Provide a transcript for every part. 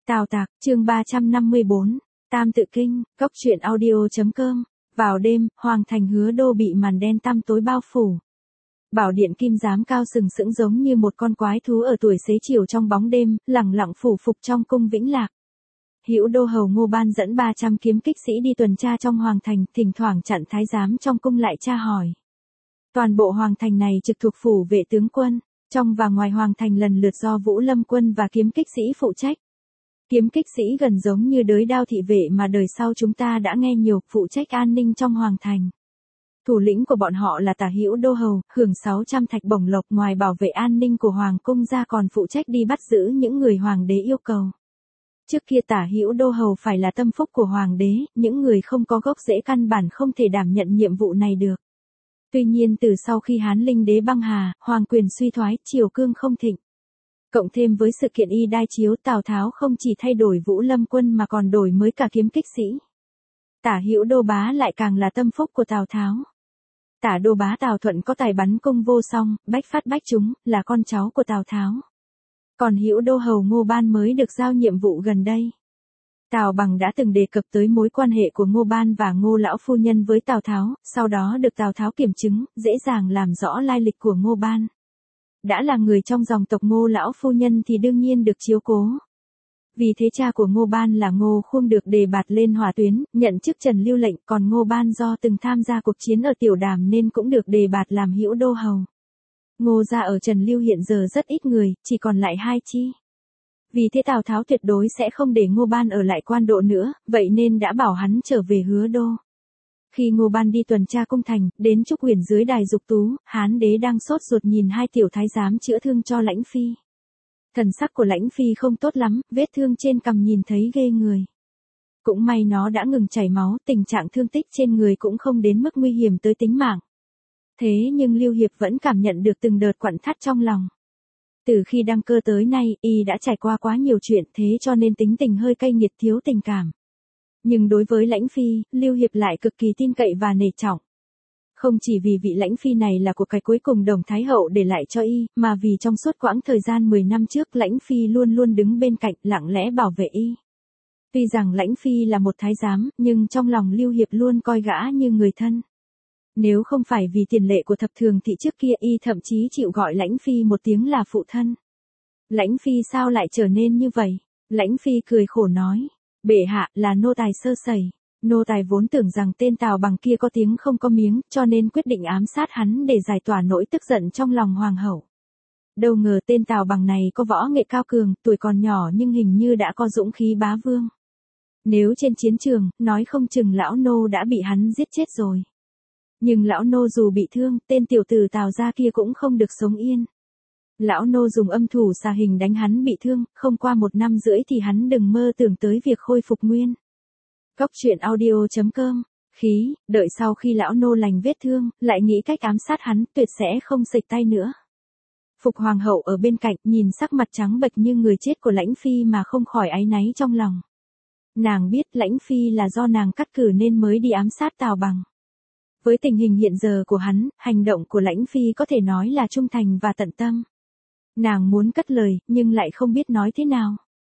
Tào Tạc, chương 354, Tam Tự Kinh, Cốc truyện audio.com. Vào đêm, Hoàng thành Hứa Đô bị màn đen tăm tối bao phủ. Bảo điện kim giám cao sừng sững giống như một con quái thú ở tuổi xế chiều trong bóng đêm, lẳng lặng phủ phục trong cung Vĩnh Lạc. Hữu Đô hầu Ngô Ban dẫn 300 kiếm kích sĩ đi tuần tra trong hoàng thành, thỉnh thoảng chặn thái giám trong cung lại tra hỏi. Toàn bộ hoàng thành này trực thuộc phủ vệ tướng quân, trong và ngoài hoàng thành lần lượt do Vũ Lâm quân và kiếm kích sĩ phụ trách. Kiếm kích sĩ gần giống như đới đao thị vệ mà đời sau chúng ta đã nghe nhiều, phụ trách an ninh trong hoàng thành. Thủ lĩnh của bọn họ là Tả Hữu Đô hầu, hưởng 600 thạch bổng lộc, ngoài bảo vệ an ninh của hoàng cung ra còn phụ trách đi bắt giữ những người hoàng đế yêu cầu. Trước kia Tả Hữu Đô hầu phải là tâm phúc của hoàng đế, những người không có gốc rễ căn bản không thể đảm nhận nhiệm vụ này được. Tuy nhiên từ sau khi Hán Linh đế băng hà, hoàng quyền suy thoái, triều cương không thịnh. Cộng thêm với sự kiện y đai chiếu, Tào Tháo không chỉ thay đổi Vũ Lâm quân mà còn đổi mới cả kiếm kích sĩ. Tả Hữu Đô bá lại càng là tâm phúc của Tào Tháo. Tả Đô bá Tào Thuận có tài bắn cung vô song, bách phát bách trúng, là con cháu của Tào Tháo. Còn Hữu Đô hầu Ngô Ban mới được giao nhiệm vụ gần đây. Tào Bằng đã từng đề cập tới mối quan hệ của Ngô Ban và Ngô lão phu nhân với Tào Tháo, sau đó được Tào Tháo kiểm chứng, dễ dàng làm rõ lai lịch của Ngô Ban. Đã là người trong dòng tộc Ngô lão phu nhân thì đương nhiên được chiếu cố. Vì thế cha của Ngô Ban là Ngô Khung được đề bạt lên hỏa tuyến, nhận chức Trần Lưu lệnh, còn Ngô Ban do từng tham gia cuộc chiến ở Tiểu Đàm nên cũng được đề bạt làm Hữu Đô hầu. Ngô gia ở Trần Lưu hiện giờ rất ít người, chỉ còn lại 2 chi. Vì thế Tào Tháo tuyệt đối sẽ không để Ngô Ban ở lại Quan Độ nữa, vậy nên đã bảo hắn trở về Hứa Đô. Khi Ngô Ban đi tuần tra cung thành, đến Trúc Huyền dưới đài dục tú, Hán đế đang sốt ruột nhìn 2 tiểu thái giám chữa thương cho Lãnh Phi. Thần sắc của Lãnh Phi không tốt lắm, vết thương trên cằm nhìn thấy ghê người. Cũng may nó đã ngừng chảy máu, tình trạng thương tích trên người cũng không đến mức nguy hiểm tới tính mạng. Thế nhưng Lưu Hiệp vẫn cảm nhận được từng đợt quặn thắt trong lòng. Từ khi đăng cơ tới nay, y đã trải qua quá nhiều chuyện, thế cho nên tính tình hơi cay nghiệt, thiếu tình cảm. Nhưng đối với Lãnh Phi, Lưu Hiệp lại cực kỳ tin cậy và nể trọng. Không chỉ vì vị Lãnh Phi này là của cái cuối cùng Đồng Thái Hậu để lại cho y, mà vì trong suốt quãng thời gian 10 năm trước Lãnh Phi luôn luôn đứng bên cạnh, lặng lẽ bảo vệ y. Tuy rằng Lãnh Phi là một thái giám, nhưng trong lòng Lưu Hiệp luôn coi gã như người thân. Nếu không phải vì tiền lệ của thập thường thì trước kia y thậm chí chịu gọi Lãnh Phi một tiếng là phụ thân. Lãnh Phi sao lại trở nên như vậy? Lãnh Phi cười khổ nói. Bệ hạ, là nô tài sơ sẩy. Nô tài vốn tưởng rằng tên Tào Bằng kia có tiếng không có miếng, cho nên quyết định ám sát hắn để giải tỏa nỗi tức giận trong lòng hoàng hậu. Đâu ngờ tên Tào Bằng này có võ nghệ cao cường, tuổi còn nhỏ nhưng hình như đã có dũng khí bá vương. Nếu trên chiến trường, nói không chừng lão nô đã bị hắn giết chết rồi. Nhưng lão nô dù bị thương, tên tiểu tử Tào gia kia cũng không được sống yên. Lão nô dùng âm thủ xà hình đánh hắn bị thương, không qua 1 năm rưỡi thì hắn đừng mơ tưởng tới việc khôi phục nguyên. Cốc truyện audio.com. Khí, đợi sau khi lão nô lành vết thương, lại nghĩ cách ám sát hắn, tuyệt sẽ không sạch tay nữa. Phục hoàng hậu ở bên cạnh, nhìn sắc mặt trắng bệch như người chết của Lãnh Phi mà không khỏi áy náy trong lòng. Nàng biết Lãnh Phi là do nàng cắt cử nên mới đi ám sát Tào Bằng. Với tình hình hiện giờ của hắn, hành động của Lãnh Phi có thể nói là trung thành và tận tâm. Nàng muốn cất lời, nhưng lại không biết nói thế nào.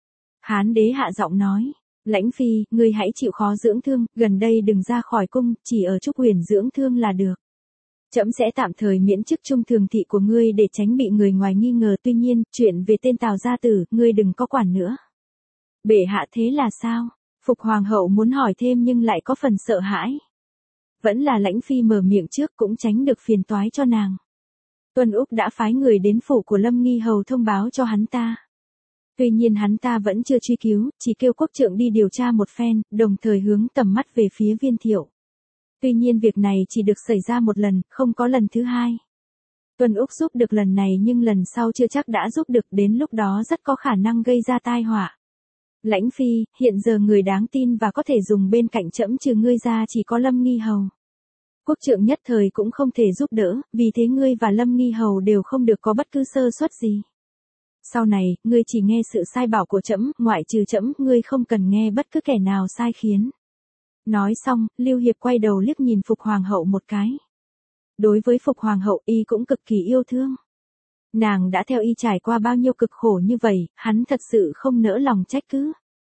Hán đế hạ giọng nói. Lãnh Phi, ngươi hãy chịu khó dưỡng thương, gần đây đừng ra khỏi cung, chỉ ở Trúc Huyền dưỡng thương là được. Trẫm sẽ tạm thời miễn chức trung thường thị của ngươi để tránh bị người ngoài nghi ngờ, tuy nhiên, chuyện về tên Tào gia tử, ngươi đừng có quản nữa. Bệ hạ, thế là sao? Phục hoàng hậu muốn hỏi thêm nhưng lại có phần sợ hãi. Vẫn là Lãnh Phi mở miệng trước, cũng tránh được phiền toái cho nàng. Tuân Úc đã phái người đến phủ của Lâm Nghi hầu thông báo cho hắn ta. Tuy nhiên hắn ta vẫn chưa truy cứu, chỉ kêu quốc trượng đi điều tra một phen, đồng thời hướng tầm mắt về phía Viên Thiệu. Tuy nhiên việc này chỉ được xảy ra 1 lần, không có lần thứ 2. Tuân Úc giúp được lần này nhưng lần sau chưa chắc đã giúp được, đến lúc đó rất có khả năng gây ra tai họa. Lãnh Phi, hiện giờ người đáng tin và có thể dùng bên cạnh trẫm trừ ngươi ra chỉ có Lâm Nghi hầu. Quốc trượng nhất thời cũng không thể giúp đỡ, vì thế ngươi và Lâm Nghi hầu đều không được có bất cứ sơ suất gì. Sau này, ngươi chỉ nghe sự sai bảo của trẫm, ngoại trừ trẫm, ngươi không cần nghe bất cứ kẻ nào sai khiến. Nói xong, Lưu Hiệp quay đầu liếc nhìn Phục hoàng hậu một cái. Đối với Phục hoàng hậu, y cũng cực kỳ yêu thương. Nàng đã theo y trải qua bao nhiêu cực khổ như vậy, hắn thật sự không nỡ lòng trách cứ.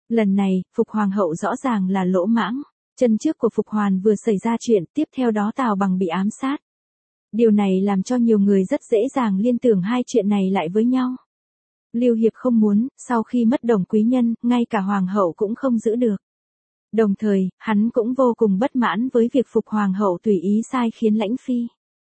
Lần này, Phục Hoàng hậu rõ ràng là lỗ mãng. Chân trước của Phục Hoàn vừa xảy ra chuyện, tiếp theo đó Tào Bằng bị ám sát. Điều này làm cho nhiều người rất dễ dàng liên tưởng hai chuyện này lại với nhau. Lưu Hiệp không muốn, sau khi mất Đồng Quý Nhân, ngay cả Hoàng hậu cũng không giữ được. Đồng thời, hắn cũng vô cùng bất mãn với việc Phục Hoàng hậu tùy ý sai khiến Lãnh Phi.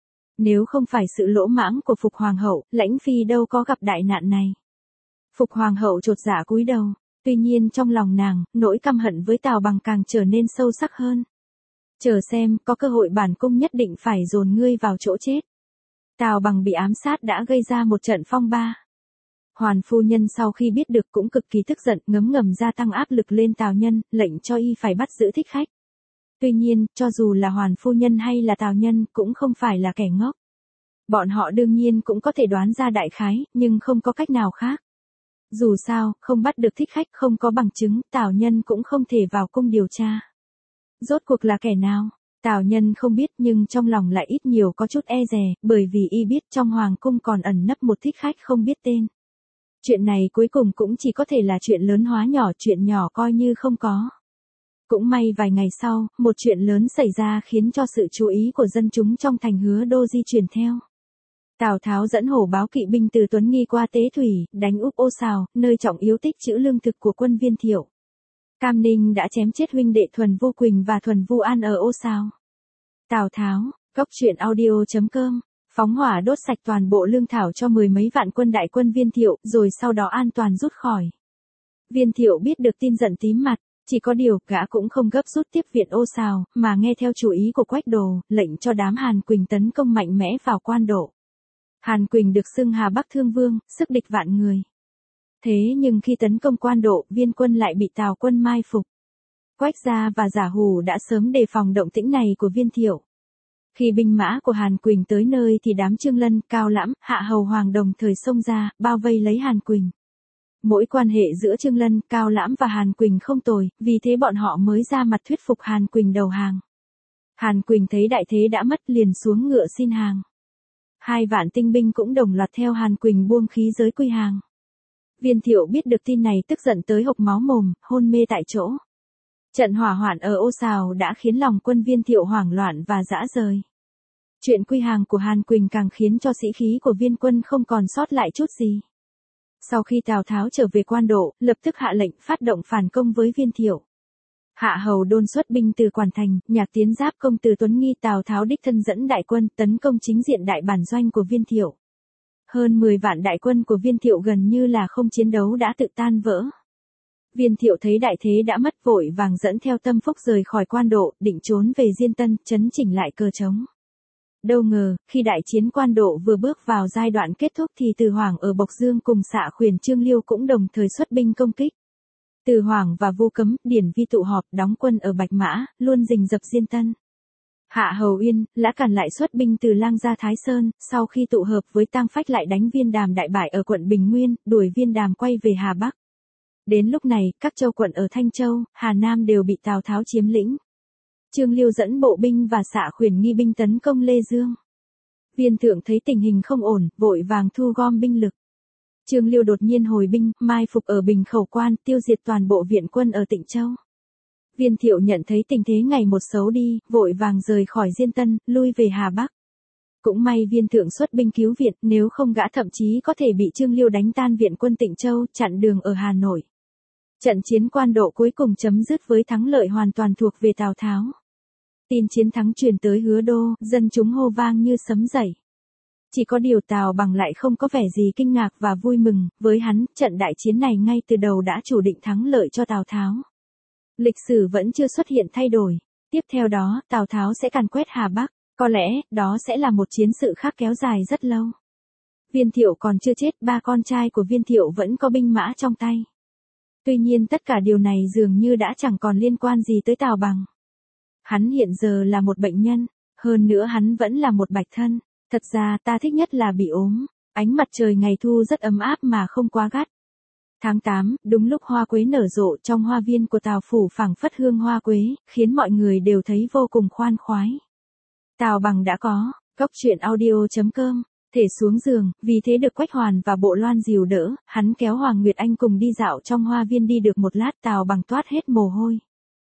Nếu không phải sự lỗ mãng của Phục Hoàng hậu, Lãnh Phi đâu có gặp đại nạn này. Phục Hoàng hậu chột dạ cúi đầu. Tuy nhiên trong lòng nàng, nỗi căm hận với Tào Bằng càng trở nên sâu sắc hơn. Chờ xem, có cơ hội bản cung nhất định phải dồn ngươi vào chỗ chết. Tào Bằng bị ám sát đã gây ra một trận phong ba. Hoàn phu nhân sau khi biết được cũng cực kỳ tức giận, ngấm ngầm gia tăng áp lực lên Tào Nhân, lệnh cho y phải bắt giữ Thích Khách. Tuy nhiên, cho dù là Hoàn phu nhân hay là Tào Nhân cũng không phải là kẻ ngốc. Bọn họ đương nhiên cũng có thể đoán ra đại khái, nhưng không có cách nào khác. Dù sao, không bắt được Thích Khách, không có bằng chứng, Tào Nhân cũng không thể vào cung điều tra. Rốt cuộc là kẻ nào? Tào Nhân không biết, nhưng trong lòng lại ít nhiều có chút e dè, bởi vì y biết trong hoàng cung còn ẩn nấp một Thích Khách không biết tên. Chuyện này cuối cùng cũng chỉ có thể là chuyện lớn hóa nhỏ, chuyện nhỏ coi như không có. Cũng may vài ngày sau, một chuyện lớn xảy ra khiến cho sự chú ý của dân chúng trong thành Hứa Đô di chuyển theo. Tào Tháo dẫn hổ báo kỵ binh từ Tuấn Nghi qua Tế Thủy, đánh úp Ô Sào, nơi trọng yếu tích trữ lương thực của quân Viên Thiệu. Cam Ninh đã chém chết huynh đệ Thuần Vu Quỳnh và Thuần Vu An ở Ô Sào. Tào Tháo, Góc Truyện Audio.com, phóng hỏa đốt sạch toàn bộ lương thảo cho mười mấy vạn quân đại quân Viên Thiệu, rồi sau đó an toàn rút khỏi. Viên Thiệu biết được tin giận tím mặt, chỉ có điều gã cũng không gấp rút tiếp viện Ô Sào, mà nghe theo chủ ý của Quách Đồ, lệnh cho đám Hàn Quỳnh tấn công mạnh mẽ vào Quan Độ. Hàn Quỳnh được xưng Hà Bắc Thương Vương, sức địch vạn người. Thế nhưng khi tấn công Quan Độ, Viên quân lại bị Tào quân mai phục. Quách Gia và Giả Hủ đã sớm đề phòng động tĩnh này của Viên Thiệu. Khi binh mã của Hàn Quỳnh tới nơi thì đám Trương Lân, Cao Lãm, Hạ Hầu Hoàng đồng thời xông ra, bao vây lấy Hàn Quỳnh. Mỗi quan hệ giữa Trương Lân, Cao Lãm và Hàn Quỳnh không tồi, vì thế bọn họ mới ra mặt thuyết phục Hàn Quỳnh đầu hàng. Hàn Quỳnh thấy đại thế đã mất liền xuống ngựa xin hàng. 2 vạn tinh binh cũng đồng loạt theo Hàn Quỳnh buông khí giới quy hàng. Viên Thiệu biết được tin này tức giận tới hộc máu mồm, hôn mê tại chỗ. Trận hỏa hoạn ở Ô Sào đã khiến lòng quân Viên Thiệu hoảng loạn và dã rời. Chuyện quy hàng của Hàn Quỳnh càng khiến cho sĩ khí của Viên quân không còn sót lại chút gì. Sau khi Tào Tháo trở về Quan Độ, lập tức hạ lệnh phát động phản công với Viên Thiệu. Hạ Hầu Đôn xuất binh từ Quản Thành, Nhạc Tiến giáp công từ Tuấn Nghi, Tào Tháo đích thân dẫn đại quân tấn công chính diện đại bản doanh của Viên Thiệu. Hơn 10 vạn đại quân của Viên Thiệu gần như là không chiến đấu đã tự tan vỡ. Viên Thiệu thấy đại thế đã mất, vội vàng dẫn theo Tâm Phúc rời khỏi Quan Độ, định trốn về Diên Tân, trấn chỉnh lại cờ trống. Đâu ngờ, khi đại chiến Quan Độ vừa bước vào giai đoạn kết thúc thì Từ Hoảng ở Bộc Dương cùng Xạ Khuyển Trương Liêu cũng đồng thời xuất binh công kích. Từ Hoảng và Vu Cấm, Điển Vi tụ họp đóng quân ở Bạch Mã, luôn rình rập Diên Tân. Hạ Hầu Uyên, Lã Càn lại xuất binh từ Lang ra Thái Sơn, sau khi tụ hợp với Tang Phách lại đánh Viên Đàm đại bại ở quận Bình Nguyên, đuổi Viên Đàm quay về Hà Bắc. Đến lúc này, các châu quận ở Thanh Châu, Hà Nam đều bị Tào Tháo chiếm lĩnh. Trương Liêu dẫn bộ binh và Xạ Khuyển nghi binh tấn công Lê Dương. Viên Thượng thấy tình hình không ổn, vội vàng thu gom binh lực. Trương Liêu đột nhiên hồi binh, mai phục ở Bình Khẩu Quan, tiêu diệt toàn bộ viện quân ở Tịnh Châu. Viên Thiệu nhận thấy tình thế ngày một xấu đi, vội vàng rời khỏi Diên Tân, lui về Hà Bắc. Cũng may Viên Thượng xuất binh cứu viện, nếu không gã thậm chí có thể bị Trương Liêu đánh tan viện quân Tịnh Châu, chặn đường ở Hà Nội. Trận chiến Quan Độ cuối cùng chấm dứt với thắng lợi hoàn toàn thuộc về Tào Tháo. Tin chiến thắng truyền tới Hứa Đô, dân chúng hô vang như sấm dậy. Chỉ có điều Tào Bằng lại không có vẻ gì kinh ngạc và vui mừng, với hắn, trận đại chiến này ngay từ đầu đã chủ định thắng lợi cho Tào Tháo. Lịch sử vẫn chưa xuất hiện thay đổi. Tiếp theo đó, Tào Tháo sẽ càn quét Hà Bắc, có lẽ, đó sẽ là một chiến sự khác kéo dài rất lâu. Viên Thiệu còn chưa chết, 3 con trai của Viên Thiệu vẫn có binh mã trong tay. Tuy nhiên tất cả điều này dường như đã chẳng còn liên quan gì tới Tào Bằng. Hắn hiện giờ là một bệnh nhân, hơn nữa hắn vẫn là một bạch thân. Thật ra ta thích nhất là bị ốm, ánh mặt trời ngày thu rất ấm áp mà không quá gắt. Tháng 8, đúng lúc hoa quế nở rộ trong hoa viên của Tào phủ phảng phất hương hoa quế, khiến mọi người đều thấy vô cùng khoan khoái. Tào Bằng đã có. Góc Truyện Audio.com Thể xuống giường, vì thế được Quách Hoàn và Bộ Loan dìu đỡ, hắn kéo Hoàng Nguyệt Anh cùng đi dạo trong hoa viên. Đi được một lát Tào Bằng toát hết mồ hôi.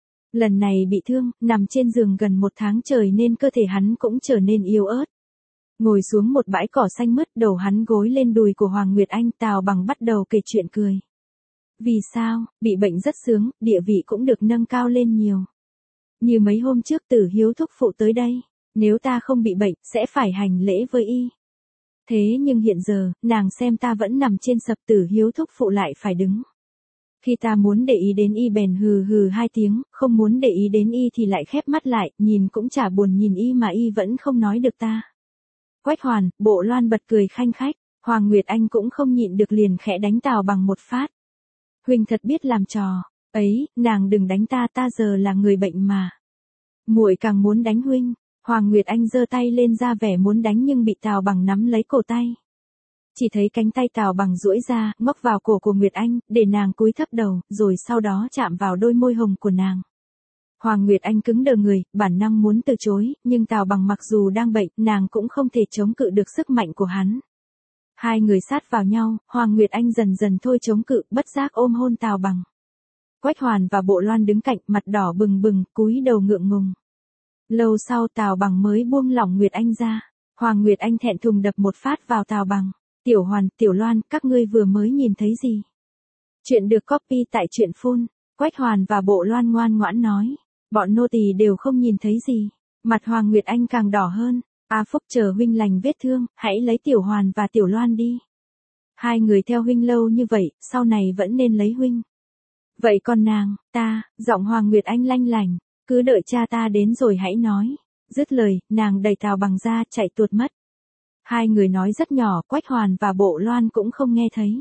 Lần này bị thương, nằm trên giường gần 1 tháng trời nên cơ thể hắn cũng trở nên yếu ớt. Ngồi xuống một bãi cỏ xanh mướt, đầu hắn gối lên đùi của Hoàng Nguyệt Anh, Tào Bằng bắt đầu kể chuyện cười. Vì sao, bị bệnh rất sướng, địa vị cũng được nâng cao lên nhiều. Như mấy hôm trước Tử Hiếu thúc phụ tới đây, nếu ta không bị bệnh, sẽ phải hành lễ với y. Thế nhưng hiện giờ, nàng xem ta vẫn nằm trên sập, Tử Hiếu thúc phụ lại phải đứng. Khi ta muốn để ý đến y bèn hừ hừ 2 tiếng, không muốn để ý đến y thì lại khép mắt lại, nhìn cũng chả buồn nhìn y mà y vẫn không nói được ta. Quách Hoàn, Bộ Loan bật cười khanh khách, Hoàng Nguyệt Anh cũng không nhịn được liền khẽ đánh Tào Bằng một phát. Huynh thật biết làm trò, ấy, nàng đừng đánh ta, ta giờ là người bệnh mà. Muội càng muốn đánh huynh. Hoàng Nguyệt Anh giơ tay lên ra vẻ muốn đánh nhưng bị Tào Bằng nắm lấy cổ tay. Chỉ thấy cánh tay Tào Bằng duỗi ra, móc vào cổ của Nguyệt Anh, để nàng cúi thấp đầu, rồi sau đó chạm vào đôi môi hồng của nàng. Hoàng Nguyệt Anh cứng đờ người, bản năng muốn từ chối, nhưng Tào Bằng mặc dù đang bệnh, nàng cũng không thể chống cự được sức mạnh của hắn. Hai người sát vào nhau, Hoàng Nguyệt Anh dần dần thôi chống cự, bất giác ôm hôn Tào Bằng. Quách Hoàn và Bộ Loan đứng cạnh, mặt đỏ bừng bừng, cúi đầu ngượng ngùng. Lâu sau Tào Bằng mới buông lỏng Nguyệt Anh ra. Hoàng Nguyệt Anh thẹn thùng đập một phát vào Tào Bằng. Tiểu Hoàn, Tiểu Loan, các ngươi vừa mới nhìn thấy gì? Chuyện được copy tại truyện phun. Quách Hoàn và Bộ Loan ngoan ngoãn nói. Bọn nô tỳ đều không nhìn thấy gì. Mặt Hoàng Nguyệt Anh càng đỏ hơn. A Phúc chờ huynh lành vết thương, hãy lấy Tiểu Hoàn và Tiểu Loan đi. Hai người theo huynh lâu như vậy, sau này vẫn nên lấy huynh. Vậy còn nàng, ta, giọng Hoàng Nguyệt Anh lanh lành. Cứ đợi cha ta đến rồi hãy nói. Dứt lời, nàng đẩy Tào Bằng ra, chạy tuột mất. Hai người nói rất nhỏ, Quách Hoàn và Bộ Loan cũng không nghe thấy.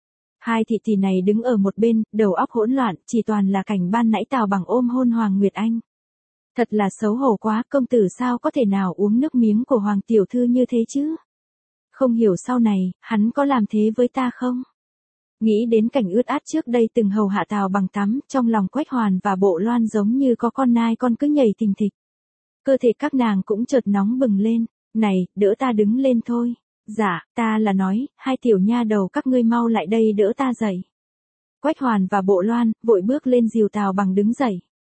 Hai thị tỷ này đứng ở một bên, đầu óc hỗn loạn, chỉ toàn là cảnh ban nãy Tào Bằng ôm hôn Hoàng Nguyệt Anh. Thật là xấu hổ quá, công tử sao có thể nào uống nước miếng của Hoàng tiểu thư như thế chứ? Không hiểu sau này, hắn có làm thế với ta không? Nghĩ đến cảnh ướt át trước đây từng hầu hạ Tào Bằng tắm, trong lòng Quách Hoàn và Bộ Loan giống như có con nai con cứ nhảy thình thịch. Cơ thể các nàng cũng chợt nóng bừng lên. Này, đỡ ta đứng lên thôi. Dạ, ta là nói, hai tiểu nha đầu các ngươi mau lại đây đỡ ta dậy. Quách Hoàn và Bộ Loan vội bước lên dìu Tào Bằng đứng dậy.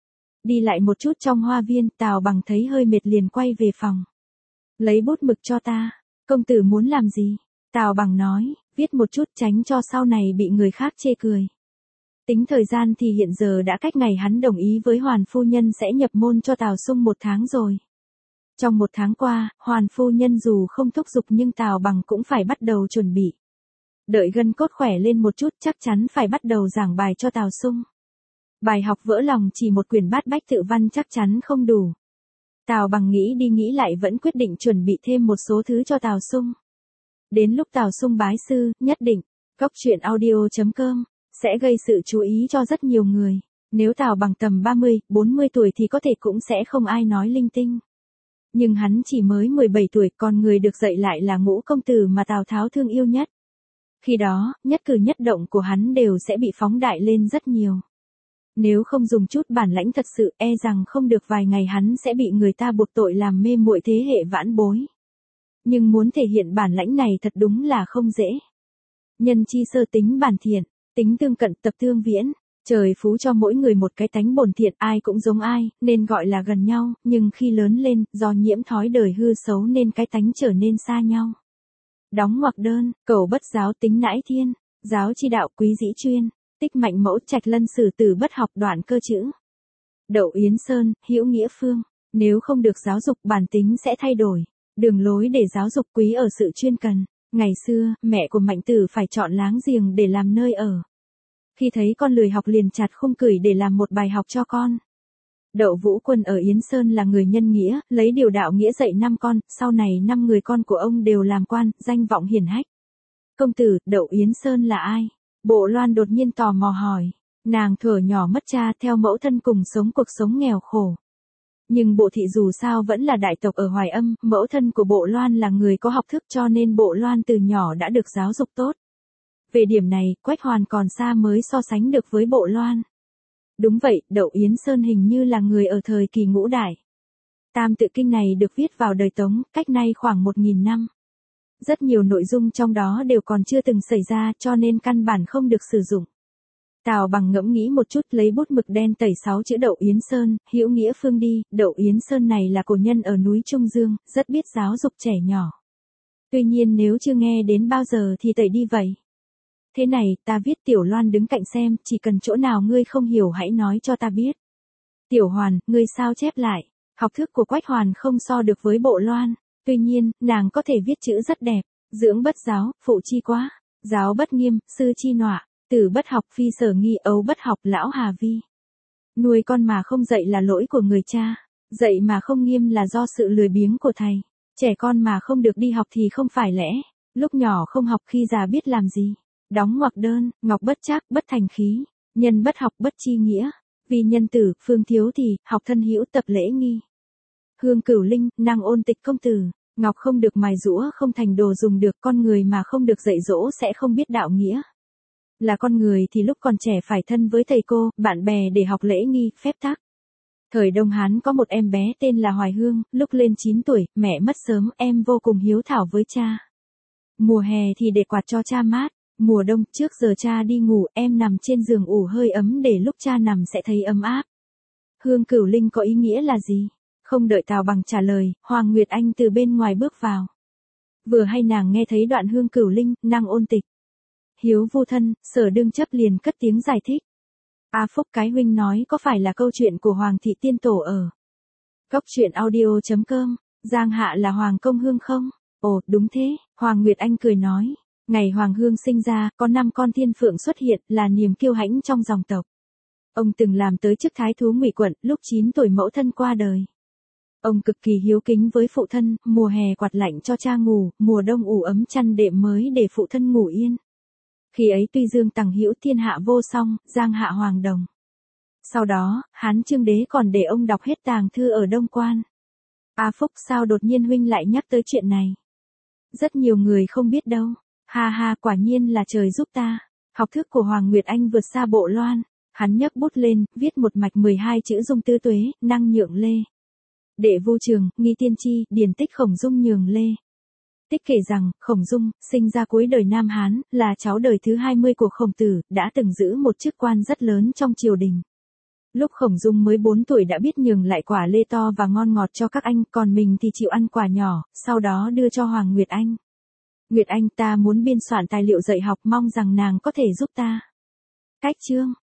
Đi lại một chút trong hoa viên, Tào Bằng thấy hơi mệt liền quay về phòng. Lấy bút mực cho ta. Công tử muốn làm gì? Tào Bằng nói, viết một chút tránh cho sau này bị người khác chê cười. Tính thời gian thì hiện giờ đã cách ngày hắn đồng ý với Hoàn phu nhân sẽ nhập môn cho Tào Sung 1 tháng rồi. Trong 1 tháng qua, Hoàn phu nhân dù không thúc giục nhưng Tào Bằng cũng phải bắt đầu chuẩn bị. Đợi gân cốt khỏe lên một chút chắc chắn phải bắt đầu giảng bài cho Tào Sung. Bài học vỡ lòng chỉ một quyển bát bách tự văn chắc chắn không đủ. Tào Bằng nghĩ đi nghĩ lại vẫn quyết định chuẩn bị thêm một số thứ cho Tào Sung. Đến lúc Tào Sung bái sư, nhất định, Cốc Truyện Audio.com sẽ gây sự chú ý cho rất nhiều người. Nếu Tào Bằng tầm 30, 40 tuổi thì có thể cũng sẽ không ai nói linh tinh. Nhưng hắn chỉ mới 17 tuổi, còn người được dạy lại là Ngũ công tử mà Tào Tháo thương yêu nhất. Khi đó, nhất cử nhất động của hắn đều sẽ bị phóng đại lên rất nhiều. Nếu không dùng chút bản lãnh thật sự, e rằng không được vài ngày hắn sẽ bị người ta buộc tội làm mê muội thế hệ vãn bối. Nhưng muốn thể hiện bản lãnh này thật đúng là không dễ. Nhân chi sơ tính bản thiện, tính tương cận tập tương viễn. Trời phú cho mỗi người một cái tánh bổn thiện, ai cũng giống ai, nên gọi là gần nhau, nhưng khi lớn lên, do nhiễm thói đời hư xấu nên cái tánh trở nên xa nhau. Đóng ngoặc đơn, cầu bất giáo tính nãi thiên, giáo chi đạo quý dĩ chuyên, tích mạnh mẫu trạch lân sử từ bất học đoạn cơ chữ. Đậu Yến Sơn, hữu nghĩa phương, nếu không được giáo dục bản tính sẽ thay đổi, đường lối để giáo dục quý ở sự chuyên cần. Ngày xưa, mẹ của Mạnh Tử phải chọn láng giềng để làm nơi ở. Khi thấy con lười học liền chặt khung cửi để làm một bài học cho con. Đậu Vũ Quân ở Yến Sơn là người nhân nghĩa, lấy điều đạo nghĩa dạy 5 con, sau này 5 người con của ông đều làm quan, danh vọng hiển hách. Công tử, Đậu Yến Sơn là ai? Bộ Loan đột nhiên tò mò hỏi. Nàng thuở nhỏ mất cha theo mẫu thân cùng sống cuộc sống nghèo khổ. Nhưng Bộ thị dù sao vẫn là đại tộc ở Hoài Âm, mẫu thân của Bộ Loan là người có học thức cho nên Bộ Loan từ nhỏ đã được giáo dục tốt. Về điểm này, Quách Hoàn còn xa mới so sánh được với Bộ Loan. Đúng vậy, Đậu Yến Sơn hình như là người ở thời kỳ Ngũ Đại. Tam tự kinh này được viết vào đời Tống, cách nay khoảng 1000 năm. Rất nhiều nội dung trong đó đều còn chưa từng xảy ra cho nên căn bản không được sử dụng. Tào Bằng ngẫm nghĩ một chút lấy bút mực đen tẩy 6 chữ Đậu Yến Sơn, hữu nghĩa phương đi, Đậu Yến Sơn này là cổ nhân ở núi Trung Dương, rất biết giáo dục trẻ nhỏ. Tuy nhiên nếu chưa nghe đến bao giờ thì tẩy đi vậy. Thế này, ta viết Tiểu Loan đứng cạnh xem, chỉ cần chỗ nào ngươi không hiểu hãy nói cho ta biết. Tiểu Hoàn, ngươi sao chép lại, học thức của Quách Hoàn không so được với Bộ Loan, tuy nhiên, nàng có thể viết chữ rất đẹp, dưỡng bất giáo, phụ chi quá, giáo bất nghiêm, sư chi nọa. Tử bất học phi sở nghi, ấu bất học lão hà vi. Nuôi con mà không dạy là lỗi của người cha, dạy mà không nghiêm là do sự lười biếng của thầy. Trẻ con mà không được đi học thì không phải lẽ, lúc nhỏ không học khi già biết làm gì. Đóng ngoặc đơn, ngọc bất trác, bất thành khí, nhân bất học bất chi nghĩa. Vì nhân tử, phương thiếu thì, học thân hữu tập lễ nghi. Hương Cửu Linh, năng ôn tịch công tử, ngọc không được mài rũa không thành đồ dùng được, con người mà không được dạy dỗ sẽ không biết đạo nghĩa. Là con người thì lúc còn trẻ phải thân với thầy cô, bạn bè để học lễ nghi, phép tắc. Thời Đông Hán có một em bé tên là Hoài Hương, lúc lên 9 tuổi, mẹ mất sớm, em vô cùng hiếu thảo với cha. Mùa hè thì để quạt cho cha mát, mùa đông trước giờ cha đi ngủ, em nằm trên giường ủ hơi ấm để lúc cha nằm sẽ thấy ấm áp. Hương Cửu Linh có ý nghĩa là gì? Không đợi Tào Bằng trả lời, Hoàng Nguyệt Anh từ bên ngoài bước vào. Vừa hay nàng nghe thấy đoạn Hương Cửu Linh, năng ôn tịch. Hiếu vô thân, Sở Đương chấp liền cất tiếng giải thích. A Phúc cái huynh nói có phải là câu chuyện của Hoàng thị tiên tổ ở Cốc truyện audio.com, Giang Hạ là Hoàng Công Hương không? Ồ, đúng thế, Hoàng Nguyệt Anh cười nói. Ngày Hoàng Hương sinh ra, có 5 con thiên phượng xuất hiện là niềm kiêu hãnh trong dòng tộc. Ông từng làm tới chức thái thú Ngụy quận, lúc 9 tuổi mẫu thân qua đời. Ông cực kỳ hiếu kính với phụ thân, mùa hè quạt lạnh cho cha ngủ, mùa đông ủ ấm chăn đệm mới để phụ thân ngủ yên. Khi ấy tuy Dương Tằng hữu thiên hạ vô song, Giang Hạ hoàng đồng. Sau đó, Hán Chương đế còn để ông đọc hết tàng thư ở Đông Quan. A Phúc sao đột nhiên huynh lại nhắc tới chuyện này? Rất nhiều người không biết đâu. Ha ha, quả nhiên là trời giúp ta. Học thức của Hoàng Nguyệt Anh vượt xa Bộ Loan. Hắn nhấc bút lên, viết một mạch 12 chữ dung tư tuế, năng nhượng lê. Đệ vô trường, nghi tiên tri, điển tích Khổng Dung nhường lê. Tích kể rằng, Khổng Dung, sinh ra cuối đời Nam Hán, là cháu đời thứ 20 của Khổng Tử, đã từng giữ một chức quan rất lớn trong triều đình. Lúc Khổng Dung mới 4 tuổi đã biết nhường lại quả lê to và ngon ngọt cho các anh, còn mình thì chịu ăn quả nhỏ, sau đó đưa cho Hoàng Nguyệt Anh. Nguyệt Anh, ta muốn biên soạn tài liệu dạy học, mong rằng nàng có thể giúp ta. Cách chương